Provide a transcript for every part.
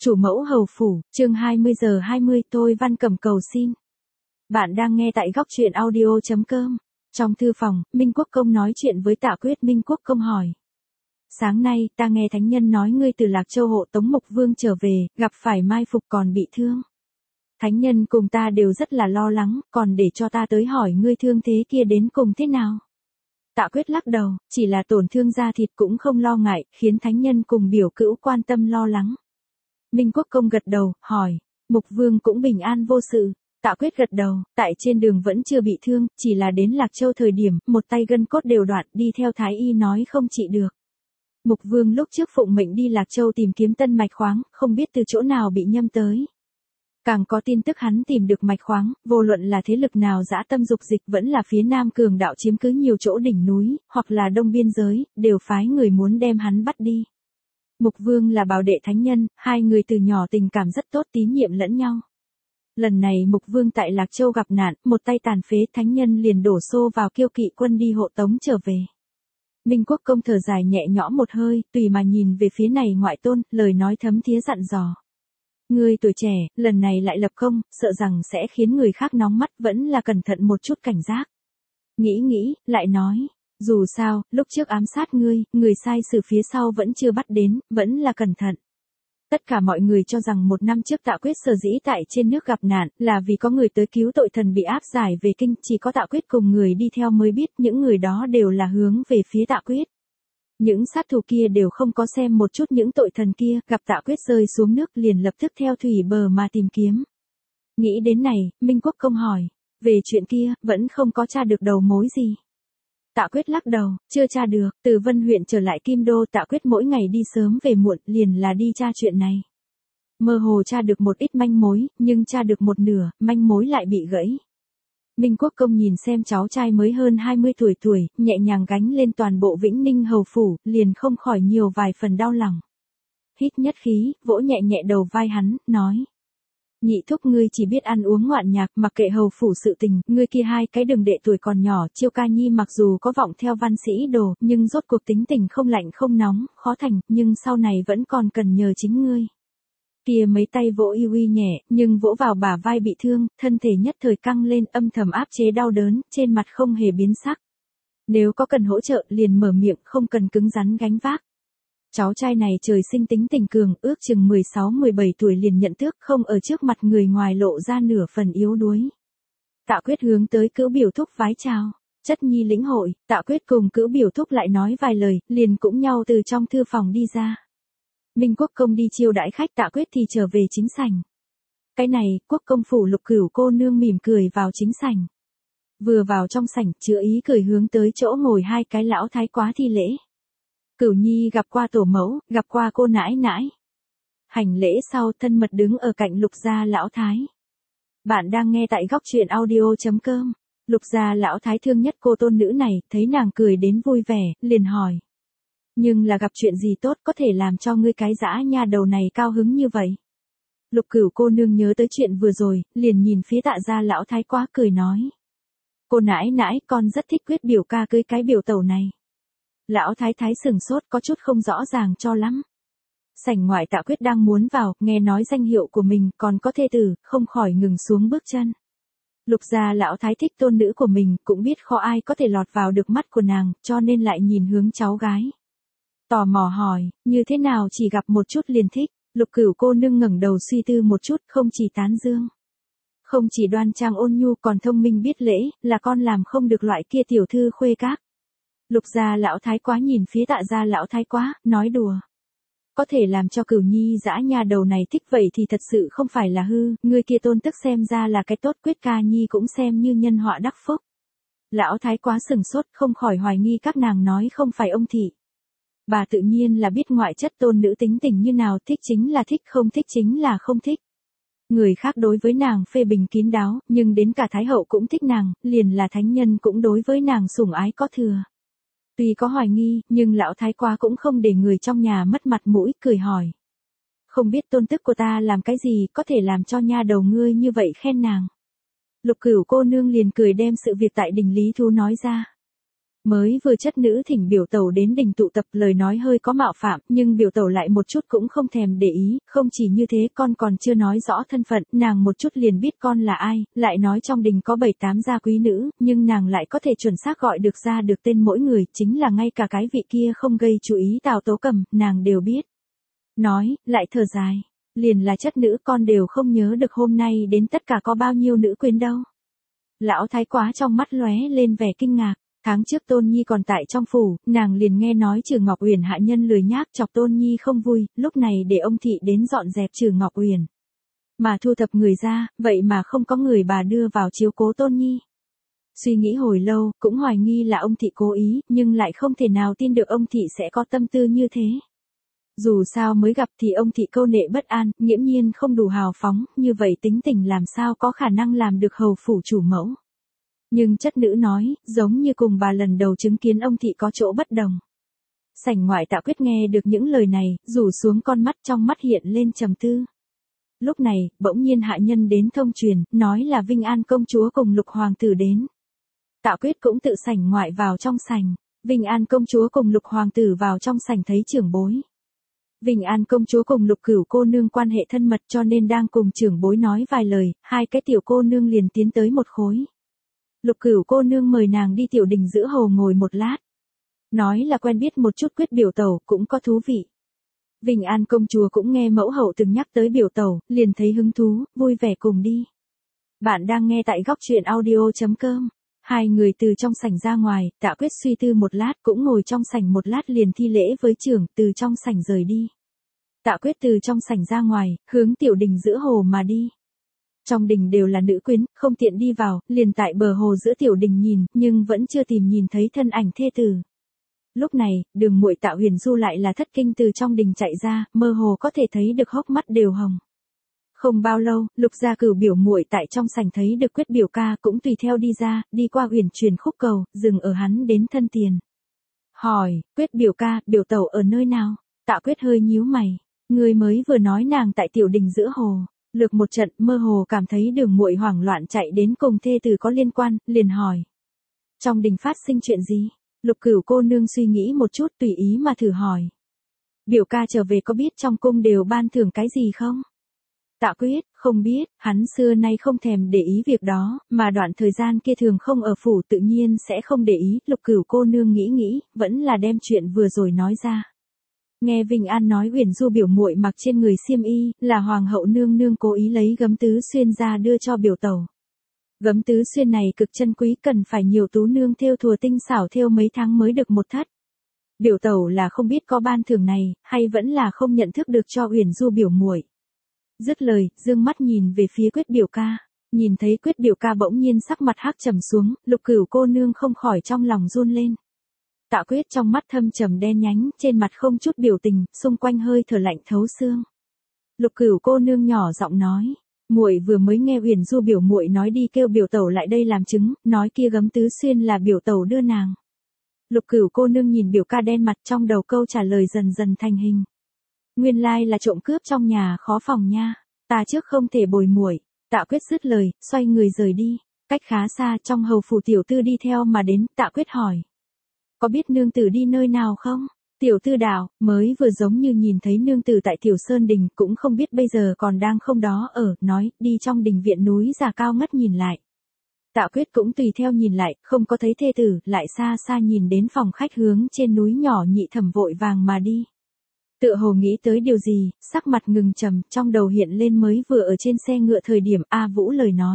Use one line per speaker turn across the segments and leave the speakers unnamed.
Chủ mẫu hầu phủ, chương 20 giờ 20 tôi Văn Cẩm cầu xin. Bạn đang nghe tại góc truyện audio.com. Trong thư phòng, Minh Quốc Công nói chuyện với Tạ Quyết. Minh Quốc Công hỏi. Sáng nay, ta nghe thánh nhân nói ngươi từ Lạc Châu hộ tống Mục Vương trở về, gặp phải mai phục còn bị thương. Thánh nhân cùng ta đều rất là lo lắng, còn để cho ta tới hỏi ngươi thương thế kia đến cùng thế nào. Tạ Quyết lắc đầu, chỉ là tổn thương da thịt cũng không lo ngại, khiến thánh nhân cùng biểu cữu quan tâm lo lắng. Minh Quốc Công gật đầu, hỏi, Mục Vương cũng bình an vô sự. Tạ Quyết gật đầu, tại trên đường vẫn chưa bị thương, chỉ là đến Lạc Châu thời điểm, một tay gân cốt đều đoạn, đi theo thái y nói không trị được. Mục Vương lúc trước phụng mệnh đi Lạc Châu tìm kiếm tân mạch khoáng, không biết từ chỗ nào bị nhâm tới. Càng có tin tức hắn tìm được mạch khoáng, vô luận là thế lực nào dã tâm dục dịch vẫn là phía Nam cường đạo chiếm cứ nhiều chỗ đỉnh núi, hoặc là đông biên giới, đều phái người muốn đem hắn bắt đi. Mục Vương là bảo đệ thánh nhân, hai người từ nhỏ tình cảm rất tốt, tín nhiệm lẫn nhau. Lần này Mục Vương tại Lạc Châu gặp nạn, một tay tàn phế, thánh nhân liền đổ xô vào Kiêu Kỵ quân đi hộ tống trở về. Minh Quốc Công thở dài nhẹ nhõm một hơi, tùy mà nhìn về phía này ngoại tôn, lời nói thấm thía dặn dò. Ngươi tuổi trẻ, lần này lại lập công, sợ rằng sẽ khiến người khác nóng mắt, vẫn là cẩn thận một chút cảnh giác. Nghĩ, lại nói. Dù sao, lúc trước ám sát ngươi, người sai xử phía sau vẫn chưa bắt đến, vẫn là cẩn thận. Tất cả mọi người cho rằng một năm trước Tạ Quyết sở dĩ tại trên nước gặp nạn, là vì có người tới cứu tội thần bị áp giải về kinh, chỉ có Tạ Quyết cùng người đi theo mới biết những người đó đều là hướng về phía Tạ Quyết. Những sát thủ kia đều không có xem một chút những tội thần kia, gặp Tạ Quyết rơi xuống nước liền lập tức theo thủy bờ mà tìm kiếm. Nghĩ đến này, Minh Quốc Công hỏi, về chuyện kia, vẫn không có tra được đầu mối gì. Tạ Quyết lắc đầu, chưa tra được, từ Vân huyện trở lại Kim Đô Tạ Quyết mỗi ngày đi sớm về muộn, liền là đi tra chuyện này. Mơ hồ tra được một ít manh mối, nhưng tra được một nửa, manh mối lại bị gãy. Minh Quốc Công nhìn xem cháu trai mới hơn 20 tuổi, nhẹ nhàng gánh lên toàn bộ Vĩnh Ninh hầu phủ, liền không khỏi nhiều vài phần đau lòng. Hít nhất khí, vỗ nhẹ nhẹ đầu vai hắn, nói. Nhị thúc ngươi chỉ biết ăn uống ngoạn nhạc, mặc kệ hầu phủ sự tình, ngươi kia hai cái đường đệ tuổi còn nhỏ, Chiêu Ca Nhi mặc dù có vọng theo văn sĩ đồ, nhưng rốt cuộc tính tình không lạnh không nóng, khó thành, nhưng sau này vẫn còn cần nhờ chính ngươi. Kia mấy tay vỗ y uy nhẹ, nhưng vỗ vào bả vai bị thương, thân thể nhất thời căng lên, âm thầm áp chế đau đớn, trên mặt không hề biến sắc. Nếu có cần hỗ trợ, liền mở miệng, không cần cứng rắn gánh vác. Cháu trai này trời sinh tính tình cường, ước chừng 16-17 tuổi liền nhận tước, không ở trước mặt người ngoài lộ ra nửa phần yếu đuối. Tạ Quyết hướng tới Cữu Biểu Thúc vái chào. Chất nhi lĩnh hội, Tạ Quyết cùng Cữu Biểu Thúc lại nói vài lời, liền cũng nhau từ trong thư phòng đi ra. Minh Quốc Công đi chiêu đãi khách, Tạ Quyết thì trở về chính sảnh. Cái này, Quốc Công phủ Lục Cửu cô nương mỉm cười vào chính sảnh. Vừa vào trong sảnh, chứa ý cười hướng tới chỗ ngồi hai cái lão thái quá thi lễ. Cửu Nhi gặp qua tổ mẫu, gặp qua cô nãi nãi. Hành lễ sau, thân mật đứng ở cạnh Lục gia lão thái. Bạn đang nghe tại góc truyện audio.com. Lục gia lão thái thương nhất cô tôn nữ này, thấy nàng cười đến vui vẻ, liền hỏi. Nhưng là gặp chuyện gì tốt có thể làm cho ngươi cái dã nha đầu này cao hứng như vậy? Lục Cửu cô nương nhớ tới chuyện vừa rồi, liền nhìn phía Tạ gia lão thái quá cười nói. Cô nãi nãi, con rất thích Quyết biểu ca cưới cái biểu tẩu này. Lão thái thái sừng sốt, có chút không rõ ràng cho lắm. Sảnh ngoại Tạ Quyết đang muốn vào, nghe nói danh hiệu của mình còn có thê tử, không khỏi ngừng xuống bước chân. Lục gia lão thái thích tôn nữ của mình, cũng biết khó ai có thể lọt vào được mắt của nàng, cho nên lại nhìn hướng cháu gái. Tò mò hỏi, như thế nào chỉ gặp một chút liền thích. Lục Cửu cô nương ngẩng đầu suy tư một chút, không chỉ tán dương. Không chỉ đoan trang ôn nhu còn thông minh biết lễ, là con làm không được loại kia tiểu thư khuê các. Lục gia lão thái quá nhìn phía Tạ gia lão thái quá, nói đùa. Có thể làm cho Cửu Nhi dã nha đầu này thích vậy thì thật sự không phải là hư, người kia tôn tức xem ra là cái tốt, Quyết ca nhi cũng xem như nhân họa đắc phúc. Lão thái quá sừng sốt, không khỏi hoài nghi các nàng nói không phải ông thị. Bà tự nhiên là biết ngoại chất tôn nữ tính tình như nào, thích chính là thích, không thích chính là không thích. Người khác đối với nàng phê bình kín đáo, nhưng đến cả Thái hậu cũng thích nàng, liền là thánh nhân cũng đối với nàng sủng ái có thừa. Tuy có hoài nghi, nhưng lão thái quá cũng không để người trong nhà mất mặt mũi, cười hỏi. Không biết tôn tức của ta làm cái gì có thể làm cho nha đầu ngươi như vậy khen nàng. Lục Cửu cô nương liền cười đem sự việc tại đình Lý Thú nói ra. Mới vừa chất nữ thỉnh biểu tẩu đến đình tụ tập, lời nói hơi có mạo phạm, nhưng biểu tẩu lại một chút cũng không thèm để ý, không chỉ như thế con còn chưa nói rõ thân phận, nàng một chút liền biết con là ai, lại nói trong đình có 7-8 gia quý nữ, nhưng nàng lại có thể chuẩn xác gọi được ra được tên mỗi người, chính là ngay cả cái vị kia không gây chú ý Tào Tố Cầm, nàng đều biết. Nói, lại thở dài, liền là chất nữ con đều không nhớ được hôm nay đến tất cả có bao nhiêu nữ quyến đâu. Lão thái quá trong mắt lóe lên vẻ kinh ngạc. Tháng trước Tôn Nhi còn tại trong phủ, nàng liền nghe nói Trừ Ngọc Uyển hạ nhân lười nhác chọc Tôn Nhi không vui, lúc này để ông thị đến dọn dẹp Trừ Ngọc Uyển. Mà thu thập người ra, vậy mà không có người bà đưa vào chiếu cố Tôn Nhi. Suy nghĩ hồi lâu, cũng hoài nghi là ông thị cố ý, nhưng lại không thể nào tin được ông thị sẽ có tâm tư như thế. Dù sao mới gặp thì ông thị câu nệ bất an, nghiễm nhiên không đủ hào phóng, như vậy tính tình làm sao có khả năng làm được hầu phủ chủ mẫu. Nhưng chất nữ nói, giống như cùng bà lần đầu chứng kiến ông thị có chỗ bất đồng. Sảnh ngoại Tạ Quyết nghe được những lời này, rủ xuống con mắt trong mắt hiện lên trầm tư. Lúc này, bỗng nhiên hạ nhân đến thông truyền, nói là Vinh An công chúa cùng Lục hoàng tử đến. Tạ Quyết cũng tự sảnh ngoại vào trong sảnh. Vinh An công chúa cùng Lục hoàng tử vào trong sảnh thấy trưởng bối. Vinh An công chúa cùng Lục Cửu cô nương quan hệ thân mật cho nên đang cùng trưởng bối nói vài lời, hai cái tiểu cô nương liền tiến tới một khối. Lục Cửu cô nương mời nàng đi tiểu đình giữa hồ ngồi một lát. Nói là quen biết một chút Quyết biểu tẩu, cũng có thú vị. Vinh An công chúa cũng nghe mẫu hậu từng nhắc tới biểu tẩu, liền thấy hứng thú, vui vẻ cùng đi. Bạn đang nghe tại góc truyện audio.com. Hai người từ trong sảnh ra ngoài, Tạ Quyết suy tư một lát, cũng ngồi trong sảnh một lát liền thi lễ với trưởng, từ trong sảnh rời đi. Tạ Quyết từ trong sảnh ra ngoài, hướng tiểu đình giữa hồ mà đi. Trong đình đều là nữ quyến, không tiện đi vào, liền tại bờ hồ giữa tiểu đình nhìn, nhưng vẫn chưa tìm nhìn thấy thân ảnh thê tử. Lúc này, Đường muội Tạ Huyền Du lại là thất kinh từ trong đình chạy ra, mơ hồ có thể thấy được hốc mắt đều hồng. Không bao lâu, Lục gia Cửu biểu muội tại trong sảnh thấy được Quyết biểu ca cũng tùy theo đi ra, đi qua Uyển truyền khúc cầu, dừng ở hắn đến thân tiền. Hỏi, Quyết biểu ca, biểu tẩu ở nơi nào? Tạ Quyết hơi nhíu mày, người mới vừa nói nàng tại tiểu đình giữa hồ. Lược một trận, mơ hồ cảm thấy Đường muội hoảng loạn chạy đến cùng thê tử có liên quan, liền hỏi. Trong đình phát sinh chuyện gì? Lục Cửu cô nương suy nghĩ một chút tùy ý mà thử hỏi. Biểu ca trở về có biết trong cung đều ban thưởng cái gì không? Tạ Quyết, không biết, hắn xưa nay không thèm để ý việc đó, mà đoạn thời gian kia thường không ở phủ tự nhiên sẽ không để ý, Lục Cửu cô nương nghĩ, vẫn là đem chuyện vừa rồi nói ra. Nghe Vinh An nói Uyển Du biểu muội mặc trên người xiêm y, là hoàng hậu nương nương cố ý lấy gấm tứ xuyên ra đưa cho biểu tẩu. Gấm tứ xuyên này cực chân quý, cần phải nhiều tú nương thêu thùa tinh xảo thêu mấy tháng mới được một thất. Biểu tẩu là không biết có ban thưởng này, hay vẫn là không nhận thức được cho Uyển Du biểu muội. Dứt lời, dương mắt nhìn về phía Quyết biểu ca, nhìn thấy Quyết biểu ca bỗng nhiên sắc mặt hắc trầm xuống, Lục Cửu cô nương không khỏi trong lòng run lên. Tạ Quyết trong mắt thâm trầm đen nhánh, trên mặt không chút biểu tình, xung quanh hơi thở lạnh thấu xương. Lục Cửu cô nương nhỏ giọng nói, muội vừa mới nghe Uyển Du biểu muội nói đi kêu biểu tẩu lại đây làm chứng, nói kia gấm tứ xuyên là biểu tẩu đưa nàng. Lục Cửu cô nương nhìn biểu ca đen mặt, trong đầu câu trả lời dần dần thành hình. Nguyên lai là trộm cướp trong nhà khó phòng nha, ta trước không thể bồi muội. Tạ Quyết dứt lời, xoay người rời đi, cách khá xa trong hầu phủ tiểu tư đi theo mà đến, Tạ Quyết hỏi. Có biết nương tử đi nơi nào không? Tiểu tư đạo, mới vừa giống như nhìn thấy nương tử tại Tiểu Sơn Đình, cũng không biết bây giờ còn đang không đó ở, nói, đi trong đình viện núi già cao ngất nhìn lại. Tạ Quyết cũng tùy theo nhìn lại, không có thấy thê tử, lại xa xa nhìn đến phòng khách hướng trên núi nhỏ Nhị Thẩm vội vàng mà đi. Tựa hồ nghĩ tới điều gì, sắc mặt ngừng trầm, trong đầu hiện lên mới vừa ở trên xe ngựa thời điểm A Vũ lời nói.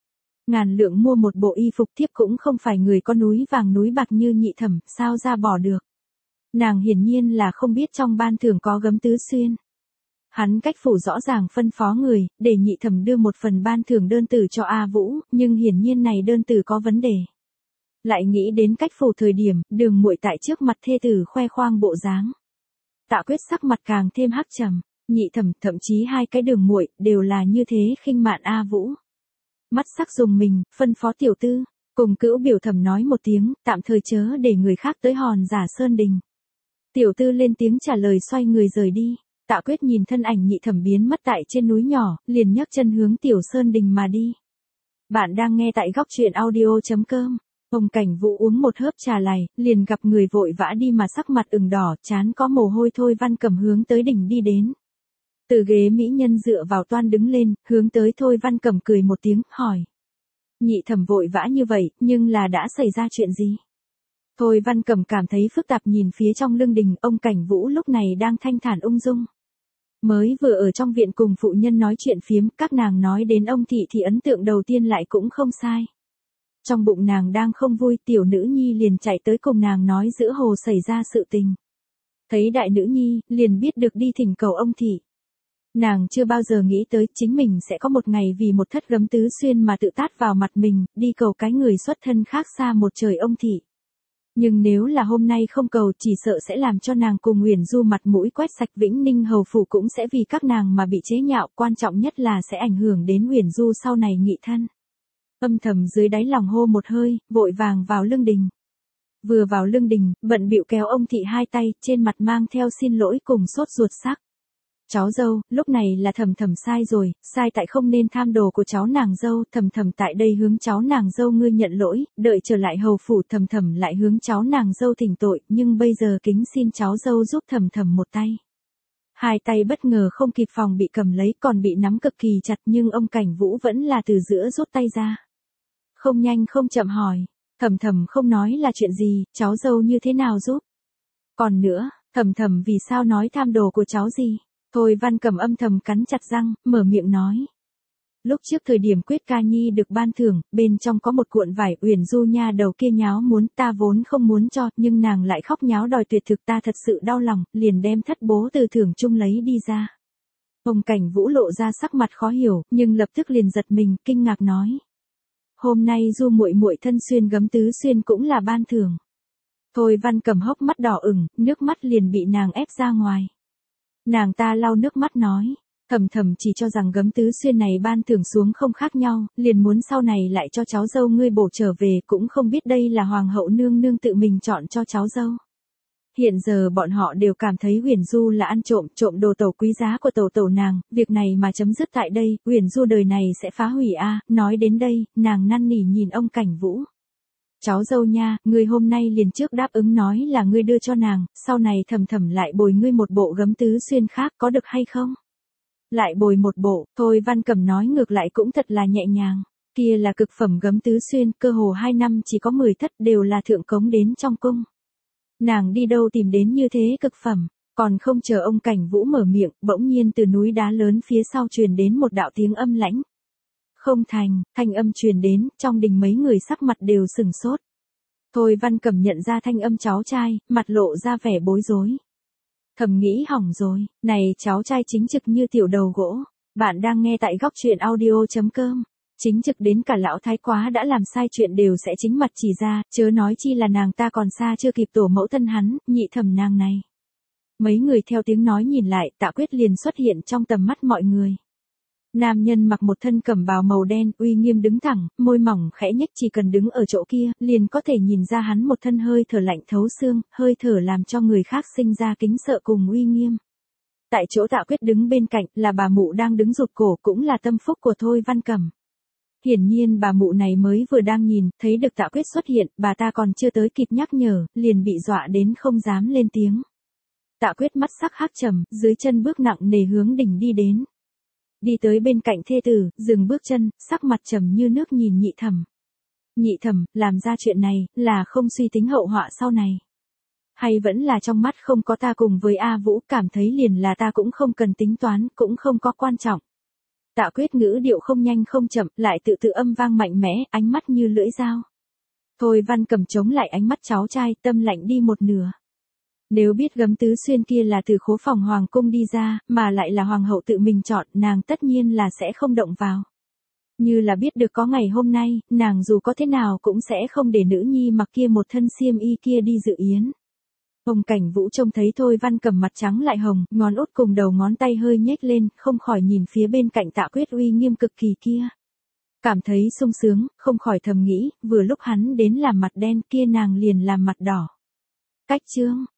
Ngàn lượng mua một bộ y phục thiếp cũng không phải người có núi vàng núi bạc như Nhị Thẩm, sao ra bỏ được. Nàng hiển nhiên là không biết trong ban thưởng có gấm tứ xuyên. Hắn cách phủ rõ ràng phân phó người, để Nhị Thẩm đưa một phần ban thưởng đơn từ cho A Vũ, nhưng hiển nhiên này đơn từ có vấn đề. Lại nghĩ đến cách phủ thời điểm, Đường muội tại trước mặt thê tử khoe khoang bộ dáng. Tạ Quyết sắc mặt càng thêm hắc trầm, Nhị Thẩm, thậm chí hai cái Đường muội đều là như thế khinh mạn A Vũ. Mắt sắc dùng mình, phân phó tiểu tư, cùng Cữu biểu thẩm nói một tiếng, tạm thời chớ để người khác tới hòn giả Sơn Đình. Tiểu tư lên tiếng trả lời xoay người rời đi. Tạ Quyết nhìn thân ảnh Nhị Thẩm biến mất tại trên núi nhỏ, liền nhấc chân hướng Tiểu Sơn Đình mà đi. Bạn đang nghe tại góc truyện audio.com. Ông Cảnh Vũ uống một hớp trà lài, liền gặp người vội vã đi mà sắc mặt ửng đỏ, trán có mồ hôi. Thôi Văn Cẩm hướng tới đỉnh đi đến. Từ ghế mỹ nhân dựa vào toan đứng lên, hướng tới Thôi Văn Cẩm cười một tiếng, hỏi. Nhị thẩm vội vã như vậy, nhưng là đã xảy ra chuyện gì? Thôi Văn Cẩm cảm thấy phức tạp nhìn phía trong lương đình, ông Cảnh Vũ lúc này đang thanh thản ung dung. Mới vừa ở trong viện cùng phụ nhân nói chuyện phiếm, các nàng nói đến ông thị thì ấn tượng đầu tiên lại cũng không sai. Trong bụng nàng đang không vui, tiểu nữ nhi liền chạy tới cùng nàng nói giữa hồ xảy ra sự tình. Thấy đại nữ nhi, liền biết được đi thỉnh cầu ông thị. Nàng chưa bao giờ nghĩ tới chính mình sẽ có một ngày vì một thất gấm tứ xuyên mà tự tát vào mặt mình, đi cầu cái người xuất thân khác xa một trời ông thị. Nhưng nếu là hôm nay không cầu, chỉ sợ sẽ làm cho nàng cùng Uyển Du mặt mũi quét sạch, Vĩnh Ninh hầu phủ cũng sẽ vì các nàng mà bị chế nhạo, quan trọng nhất là sẽ ảnh hưởng đến Uyển Du sau này nghị thân. Âm thầm dưới đáy lòng hô một hơi, vội vàng vào lương đình. Vừa vào lương đình, bận bịu kéo ông thị hai tay, trên mặt mang theo xin lỗi cùng sốt ruột sắc. Cháu dâu, lúc này là Thầm Thầm sai rồi, sai tại không nên tham đồ của cháu nàng dâu, Thầm Thầm tại đây hướng cháu nàng dâu ngươi nhận lỗi, đợi trở lại hầu phủ Thầm Thầm lại hướng cháu nàng dâu thỉnh tội, nhưng bây giờ kính xin cháu dâu giúp Thầm Thầm một tay. Hai tay bất ngờ không kịp phòng bị cầm lấy, còn bị nắm cực kỳ chặt, nhưng ông Cảnh Vũ vẫn là từ giữa rút tay ra. Không nhanh không chậm hỏi, Thầm Thầm không nói là chuyện gì, cháu dâu như thế nào giúp? Còn nữa, Thầm Thầm vì sao nói tham đồ của cháu gì? Thôi Văn Cẩm âm thầm cắn chặt răng, mở miệng nói. Lúc trước thời điểm Quyết Ca Nhi được ban thưởng, bên trong có một cuộn vải, Uyển Du nha đầu kia nháo muốn, ta vốn không muốn cho, nhưng nàng lại khóc nháo đòi tuyệt thực, ta thật sự đau lòng, liền đem thất bố từ thưởng chung lấy đi ra. Ông Cảnh Vũ lộ ra sắc mặt khó hiểu, nhưng lập tức liền giật mình, kinh ngạc nói. Hôm nay Du muội muội thân xuyên gấm tứ xuyên cũng là ban thưởng. Thôi Văn Cẩm hốc mắt đỏ ửng, nước mắt liền bị nàng ép ra ngoài. Nàng ta lau nước mắt nói, Thầm Thầm chỉ cho rằng gấm tứ xuyên này ban thưởng xuống không khác nhau, liền muốn sau này lại cho cháu dâu ngươi bổ trở về, cũng không biết đây là hoàng hậu nương nương tự mình chọn cho cháu dâu. Hiện giờ bọn họ đều cảm thấy Uyển Du là ăn trộm, trộm đồ tẩu quý giá của tẩu nàng, việc này mà chấm dứt tại đây, Uyển Du đời này sẽ phá hủy a. Nói đến đây, nàng năn nỉ nhìn ông Cảnh Vũ. Cháu dâu nha, ngươi hôm nay liền trước đáp ứng nói là ngươi đưa cho nàng, sau này Thầm Thầm lại bồi ngươi một bộ gấm tứ xuyên khác, có được hay không? Lại bồi một bộ, Thôi Văn Cẩm nói ngược lại cũng thật là nhẹ nhàng. Kia là cực phẩm gấm tứ xuyên, cơ hồ 2 năm chỉ có 10 thất, đều là thượng cống đến trong cung. Nàng đi đâu tìm đến như thế cực phẩm, còn không chờ ông Cảnh Vũ mở miệng, bỗng nhiên từ núi đá lớn phía sau truyền đến một đạo tiếng âm lãnh. Không thành, thanh âm truyền đến, trong đình mấy người sắc mặt đều sừng sốt. Thôi Văn Cẩm nhận ra thanh âm cháu trai, mặt lộ ra vẻ bối rối. Thầm nghĩ hỏng rồi, này cháu trai chính trực như tiểu đầu gỗ. Bạn đang nghe tại góc truyện audio.com. Chính trực đến cả lão thái quá đã làm sai chuyện đều sẽ chính mặt chỉ ra, chớ nói chi là nàng ta còn xa chưa kịp tổ mẫu thân hắn, nhị thẩm nàng này. Mấy người theo tiếng nói nhìn lại, Tạ Quyết liền xuất hiện trong tầm mắt mọi người. Nam nhân mặc một thân cẩm bào màu đen, uy nghiêm đứng thẳng, môi mỏng khẽ nhếch, chỉ cần đứng ở chỗ kia, liền có thể nhìn ra hắn một thân hơi thở lạnh thấu xương, hơi thở làm cho người khác sinh ra kính sợ cùng uy nghiêm. Tại chỗ Tạ Quyết đứng bên cạnh, là bà mụ đang đứng rụt cổ, cũng là tâm phúc của Thôi Văn Cẩm. Hiển nhiên bà mụ này mới vừa đang nhìn, thấy được Tạ Quyết xuất hiện, bà ta còn chưa tới kịp nhắc nhở, liền bị dọa đến không dám lên tiếng. Tạ Quyết mắt sắc hắc trầm, dưới chân bước nặng nề hướng đỉnh đi đến. Đi tới bên cạnh thê tử, dừng bước chân, sắc mặt trầm như nước nhìn nhị thẩm. Nhị thẩm, làm ra chuyện này, là không suy tính hậu họa sau này. Hay vẫn là trong mắt không có ta cùng với A Vũ, cảm thấy liền là ta cũng không cần tính toán, cũng không có quan trọng. Tạ Quyết ngữ điệu không nhanh không chậm, lại tự tự âm vang mạnh mẽ, ánh mắt như lưỡi dao. Thôi Văn Cẩm chống lại ánh mắt cháu trai, tâm lạnh đi một nửa. Nếu biết gấm tứ xuyên kia là từ khố phòng hoàng cung đi ra, mà lại là hoàng hậu tự mình chọn, nàng tất nhiên là sẽ không động vào. Như là biết được có ngày hôm nay, nàng dù có thế nào cũng sẽ không để nữ nhi mặc kia một thân xiêm y kia đi dự yến. Ông Cảnh Vũ trông thấy Thôi Văn Cẩm mặt trắng lại hồng, ngón út cùng đầu ngón tay hơi nhếch lên, không khỏi nhìn phía bên cạnh Tạ Quyết uy nghiêm cực kỳ kia. Cảm thấy sung sướng, không khỏi thầm nghĩ, vừa lúc hắn đến làm mặt đen kia nàng liền làm mặt đỏ. Cách chương